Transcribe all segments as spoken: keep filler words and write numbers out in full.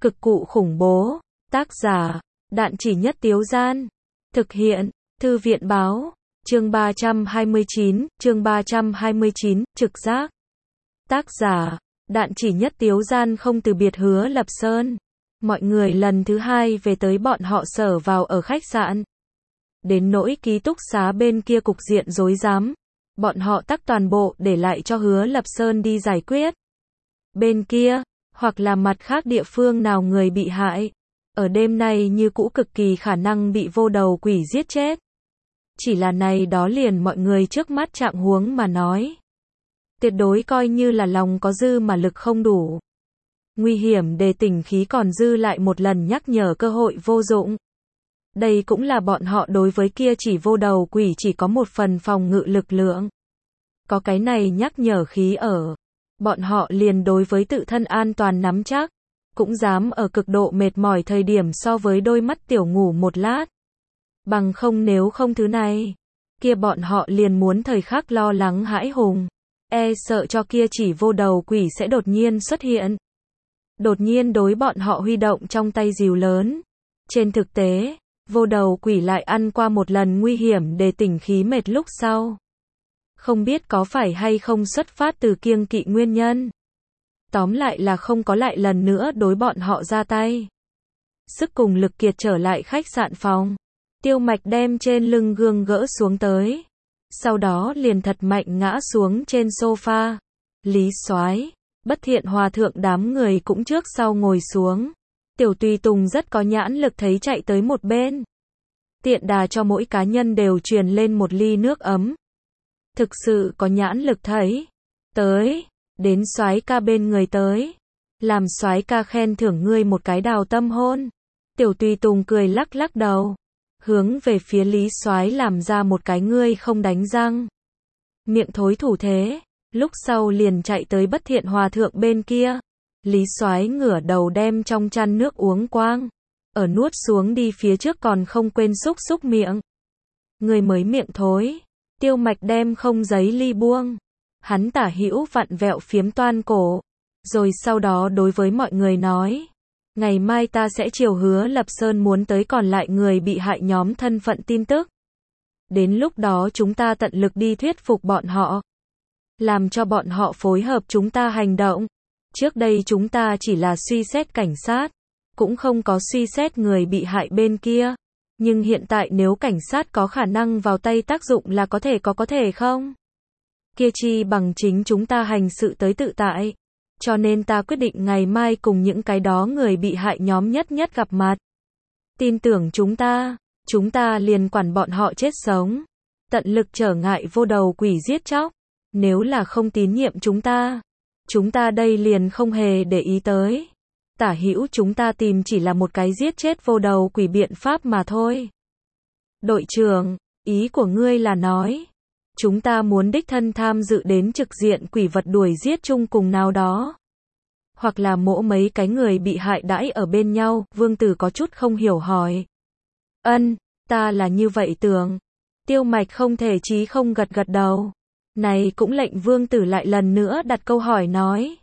Cực cụ khủng bố. Tác giả, Đạn Chỉ Nhất Tiếu Gian. Thực hiện, Thư viện Báo. Chương ba trăm hai mươi chín, chương ba trăm hai mươi chín, trực giác. Tác giả, Đạn Chỉ Nhất Tiếu Gian không từ biệt Hứa Lập Sơn. Mọi người lần thứ hai về tới bọn họ sở vào ở khách sạn. Đến nỗi ký túc xá bên kia cục diện rối rắm, bọn họ tắc toàn bộ để lại cho Hứa Lập Sơn đi giải quyết. Bên kia, hoặc là mặt khác địa phương nào người bị hại, ở đêm nay như cũ cực kỳ khả năng bị vô đầu quỷ giết chết. Chỉ là này đó liền mọi người trước mắt trạng huống mà nói. Tuyệt đối coi như là lòng có dư mà lực không đủ. Nguy hiểm để tỉnh khí còn dư lại một lần nhắc nhở cơ hội vô dụng. Đây cũng là bọn họ đối với kia chỉ vô đầu quỷ chỉ có một phần phòng ngự lực lượng. Có cái này nhắc nhở khí ở. Bọn họ liền đối với tự thân an toàn nắm chắc. Cũng dám ở cực độ mệt mỏi thời điểm so với đôi mắt tiểu ngủ một lát. Bằng không nếu không thứ này, kia bọn họ liền muốn thời khắc lo lắng hãi hùng. E sợ cho kia chỉ vô đầu quỷ sẽ đột nhiên xuất hiện. Đột nhiên đối bọn họ huy động trong tay rìu lớn. Trên thực tế, vô đầu quỷ lại ăn qua một lần nguy hiểm để tỉnh khí mệt lúc sau. Không biết có phải hay không xuất phát từ kiêng kỵ nguyên nhân. Tóm lại là không có lại lần nữa đối bọn họ ra tay. Sức cùng lực kiệt trở lại khách sạn phòng. Tiêu Mạch đem trên lưng gương gỡ xuống tới. Sau đó liền thật mạnh ngã xuống trên sofa. Lý Soái, Bất Thiện Hòa thượng đám người cũng trước sau ngồi xuống. Tiểu Tùy Tùng rất có nhãn lực thấy chạy tới một bên. Tiện đà cho mỗi cá nhân đều truyền lên một ly nước ấm. Thực sự có nhãn lực thấy. Tới, đến soái ca bên người tới. Làm soái ca khen thưởng ngươi một cái đào tâm hôn. Tiểu Tùy Tùng cười lắc lắc đầu. Hướng về phía Lý Soái làm ra một cái ngươi không đánh răng. Miệng thối thủ thế. Lúc sau liền chạy tới Bất Thiện Hòa thượng bên kia. Lý Soái ngửa đầu đem trong chăn nước uống quang. Ở nuốt xuống đi phía trước còn không quên xúc xúc miệng. Người mới miệng thối. Tiêu Mạch đem không giấy ly buông. Hắn tả hữu vặn vẹo phiếm toan cổ. Rồi sau đó đối với mọi người nói. Ngày mai ta sẽ chiều Hứa Lập Sơn muốn tới còn lại người bị hại nhóm thân phận tin tức. Đến lúc đó chúng ta tận lực đi thuyết phục bọn họ. Làm cho bọn họ phối hợp chúng ta hành động. Trước đây chúng ta chỉ là suy xét cảnh sát. Cũng không có suy xét người bị hại bên kia. Nhưng hiện tại nếu cảnh sát có khả năng vào tay tác dụng là có thể có có thể không? Kia chi bằng chính chúng ta hành sự tới tự tại. Cho nên ta quyết định ngày mai cùng những cái đó người bị hại nhóm nhất nhất gặp mặt. Tin tưởng chúng ta, chúng ta liền quản bọn họ chết sống. Tận lực trở ngại vô đầu quỷ giết chóc. Nếu là không tín nhiệm chúng ta, chúng ta đây liền không hề để ý tới. Tả hữu chúng ta tìm chỉ là một cái giết chết vô đầu quỷ biện pháp mà thôi. Đội trưởng, ý của ngươi là nói, chúng ta muốn đích thân tham dự đến trực diện quỷ vật đuổi giết chung cùng nào đó. Hoặc là mỗ mấy cái người bị hại đãi ở bên nhau, Vương Tử có chút không hiểu hỏi. Ân, ta là như vậy tưởng. Tiêu Mạch không thể chí không gật gật đầu. Này cũng lệnh Vương Tử lại lần nữa đặt câu hỏi nói.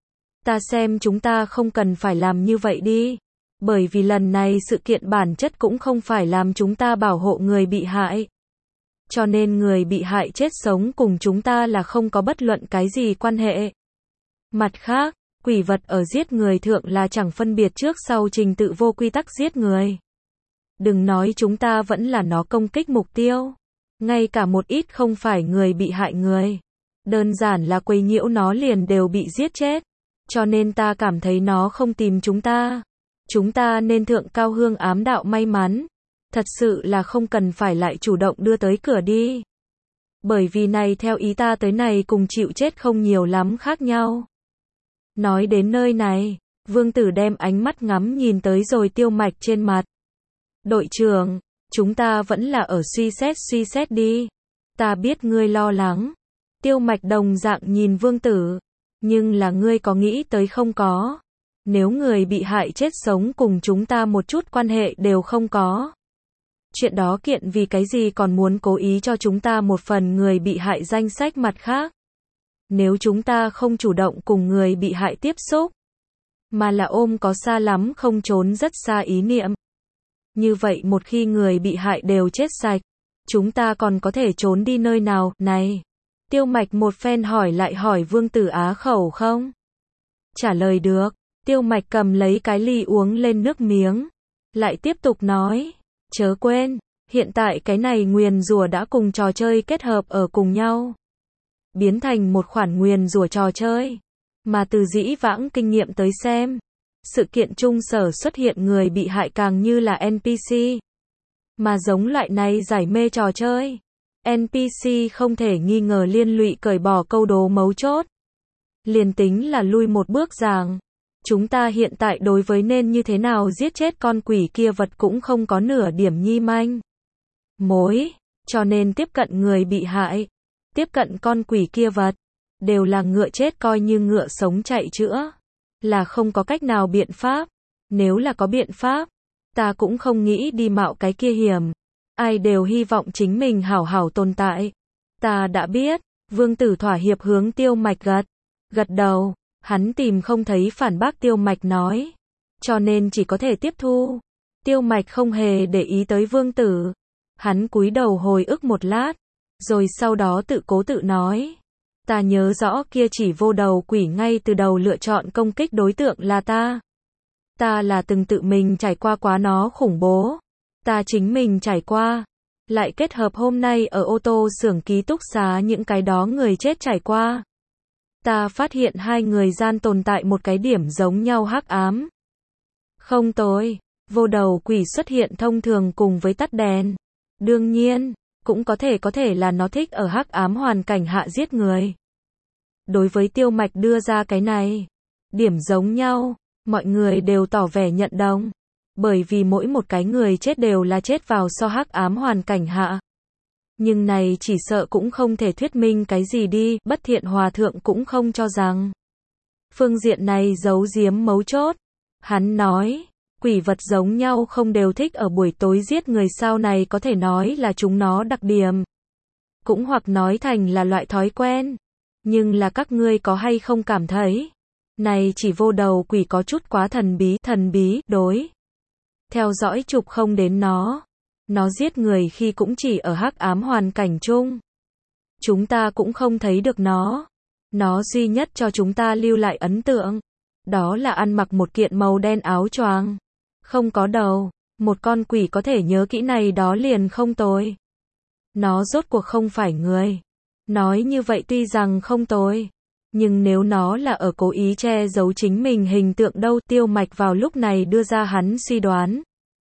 Ta xem chúng ta không cần phải làm như vậy đi. Bởi vì lần này sự kiện bản chất cũng không phải làm chúng ta bảo hộ người bị hại. Cho nên người bị hại chết sống cùng chúng ta là không có bất luận cái gì quan hệ. Mặt khác, quỷ vật ở giết người thượng là chẳng phân biệt trước sau trình tự vô quy tắc giết người. Đừng nói chúng ta vẫn là nó công kích mục tiêu. Ngay cả một ít không phải người bị hại người. Đơn giản là quấy nhiễu nó liền đều bị giết chết. Cho nên ta cảm thấy nó không tìm chúng ta. Chúng ta nên thượng cao hương ám đạo may mắn. Thật sự là không cần phải lại chủ động đưa tới cửa đi. Bởi vì này theo ý ta tới này cùng chịu chết không nhiều lắm khác nhau. Nói đến nơi này, Vương Tử đem ánh mắt ngắm nhìn tới rồi Tiêu Mạch trên mặt. Đội trưởng, chúng ta vẫn là ở suy xét suy xét đi. Ta biết ngươi lo lắng. Tiêu Mạch đồng dạng nhìn Vương Tử. Nhưng là ngươi có nghĩ tới không có. Nếu người bị hại chết sống cùng chúng ta một chút quan hệ đều không có. Chuyện đó kiện vì cái gì còn muốn cố ý cho chúng ta một phần người bị hại danh sách mặt khác. Nếu chúng ta không chủ động cùng người bị hại tiếp xúc. mà là ôm có xa lắm không trốn rất xa ý niệm. Như vậy một khi người bị hại đều chết sạch, chúng ta còn có thể trốn đi nơi nào, này? Tiêu Mạch một phen hỏi lại hỏi Vương Tử Á khẩu không? Trả lời được, Tiêu Mạch cầm lấy cái ly uống lên nước miếng, lại tiếp tục nói, chớ quên, hiện tại cái này nguyền rủa đã cùng trò chơi kết hợp ở cùng nhau, biến thành một khoản nguyền rủa trò chơi, mà từ dĩ vãng kinh nghiệm tới xem, sự kiện chung sở xuất hiện người bị hại càng như là en pê xê, mà giống loại này giải mê trò chơi, en pê xê không thể nghi ngờ liên lụy cởi bỏ câu đố mấu chốt. Liền tính là lui một bước rằng, chúng ta hiện tại đối với nên như thế nào giết chết con quỷ kia vật cũng không có nửa điểm nhi manh mối, cho nên tiếp cận người bị hại, tiếp cận con quỷ kia vật, đều là ngựa chết coi như ngựa sống chạy chữa, là không có cách nào biện pháp. Nếu là có biện pháp, ta cũng không nghĩ đi mạo cái kia hiểm. Ai đều hy vọng chính mình hảo hảo tồn tại. Ta đã biết, Vương Tử thỏa hiệp hướng Tiêu Mạch gật, gật đầu, hắn tìm không thấy phản bác Tiêu Mạch nói, cho nên chỉ có thể tiếp thu. Tiêu Mạch không hề để ý tới Vương Tử, hắn cúi đầu hồi ức một lát, rồi sau đó tự cố tự nói, ta nhớ rõ kia chỉ vô đầu quỷ ngay từ đầu lựa chọn công kích đối tượng là ta. Ta là từng tự mình trải qua quá nó khủng bố. Ta chính mình trải qua, lại kết hợp hôm nay ở ô tô xưởng ký túc xá những cái đó người chết trải qua. Ta phát hiện hai người gian tồn tại một cái điểm giống nhau hắc ám. Không tối, vô đầu quỷ xuất hiện thông thường cùng với tắt đèn. Đương nhiên, cũng có thể có thể là nó thích ở hắc ám hoàn cảnh hạ giết người. Đối với Tiêu Mạch đưa ra cái này, điểm giống nhau, mọi người đều tỏ vẻ nhận đồng. Bởi vì mỗi một cái người chết đều là chết vào so hắc ám hoàn cảnh hạ. Nhưng này chỉ sợ cũng không thể thuyết minh cái gì đi, Bất Thiện Hòa Thượng cũng không cho rằng. Phương diện này giấu giếm mấu chốt. Hắn nói, quỷ vật giống nhau không đều thích ở buổi tối giết người sao này có thể nói là chúng nó đặc điểm. Cũng hoặc nói thành là loại thói quen. Nhưng là các ngươi có hay không cảm thấy, này chỉ vô đầu quỷ có chút quá thần bí, thần bí, đối. Theo dõi chụp không đến nó. Nó giết người khi cũng chỉ ở hắc ám hoàn cảnh chung. Chúng ta cũng không thấy được nó. Nó duy nhất cho chúng ta lưu lại ấn tượng. Đó là ăn mặc một kiện màu đen áo choàng. Không có đầu. Một con quỷ có thể nhớ kỹ này đó liền không tồi. Nó rốt cuộc không phải người. Nói như vậy tuy rằng không tồi. Nhưng nếu nó là ở cố ý che giấu chính mình hình tượng đâu, Tiêu Mạch vào lúc này đưa ra hắn suy đoán.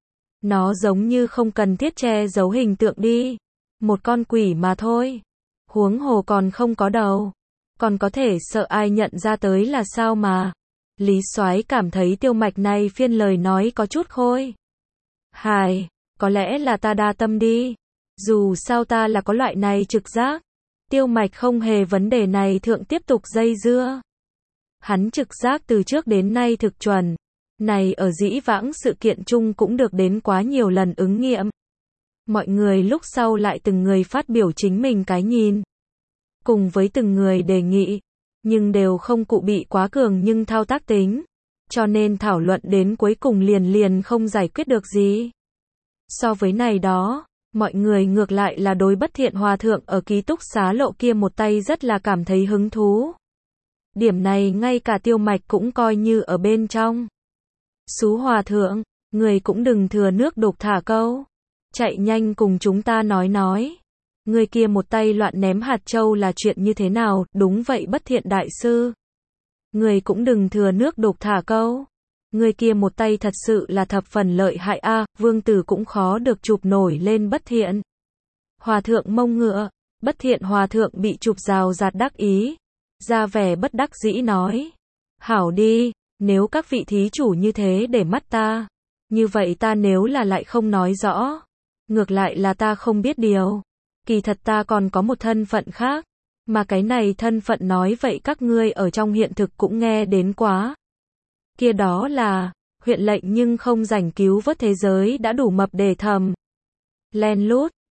Nó giống như không cần thiết che giấu hình tượng đi. Một con quỷ mà thôi. Huống hồ còn không có đầu. Còn có thể sợ ai nhận ra tới là sao mà. Lý Soái cảm thấy Tiêu Mạch này phiên lời nói có chút khôi hài. Có lẽ là ta đa tâm đi. Dù sao ta là có loại này trực giác. Tiêu Mạch không hề vấn đề này thượng tiếp tục dây dưa. Hắn trực giác từ trước đến nay thực chuẩn. Này ở dĩ vãng sự kiện chung cũng được đến quá nhiều lần ứng nghiệm. Mọi người lúc sau lại từng người phát biểu chính mình cái nhìn. Cùng với từng người đề nghị. Nhưng đều không cụ bị quá cường nhưng thao tác tính. Cho nên thảo luận đến cuối cùng liền liền không giải quyết được gì. So với này đó, mọi người ngược lại là đối Bất Thiện Hòa Thượng ở ký túc xá lộ kia một tay rất là cảm thấy hứng thú. Điểm này ngay cả Tiêu Mạch cũng coi như ở bên trong. Xú Hòa Thượng, người cũng đừng thừa nước đục thả câu. Chạy nhanh cùng chúng ta nói nói. Người kia một tay loạn ném hạt châu là chuyện như thế nào, đúng vậy Bất Thiện Đại Sư. Người cũng đừng thừa nước đục thả câu. Người kia một tay thật sự là thập phần lợi hại a, à, Vương Tử cũng khó được chụp nổi lên Bất Thiện Hòa Thượng mông ngựa. Bất Thiện Hòa Thượng bị chụp rào rạt đắc ý, ra vẻ bất đắc dĩ nói, hảo đi, nếu các vị thí chủ như thế để mắt ta, như vậy ta nếu là lại không nói rõ, ngược lại là ta không biết điều, kỳ thật ta còn có một thân phận khác, mà cái này thân phận nói vậy các ngươi ở trong hiện thực cũng nghe đến quá. Kia đó là, huyện lệnh nhưng không rảnh cứu vớt thế giới đã đủ mập để thầm. Len lút,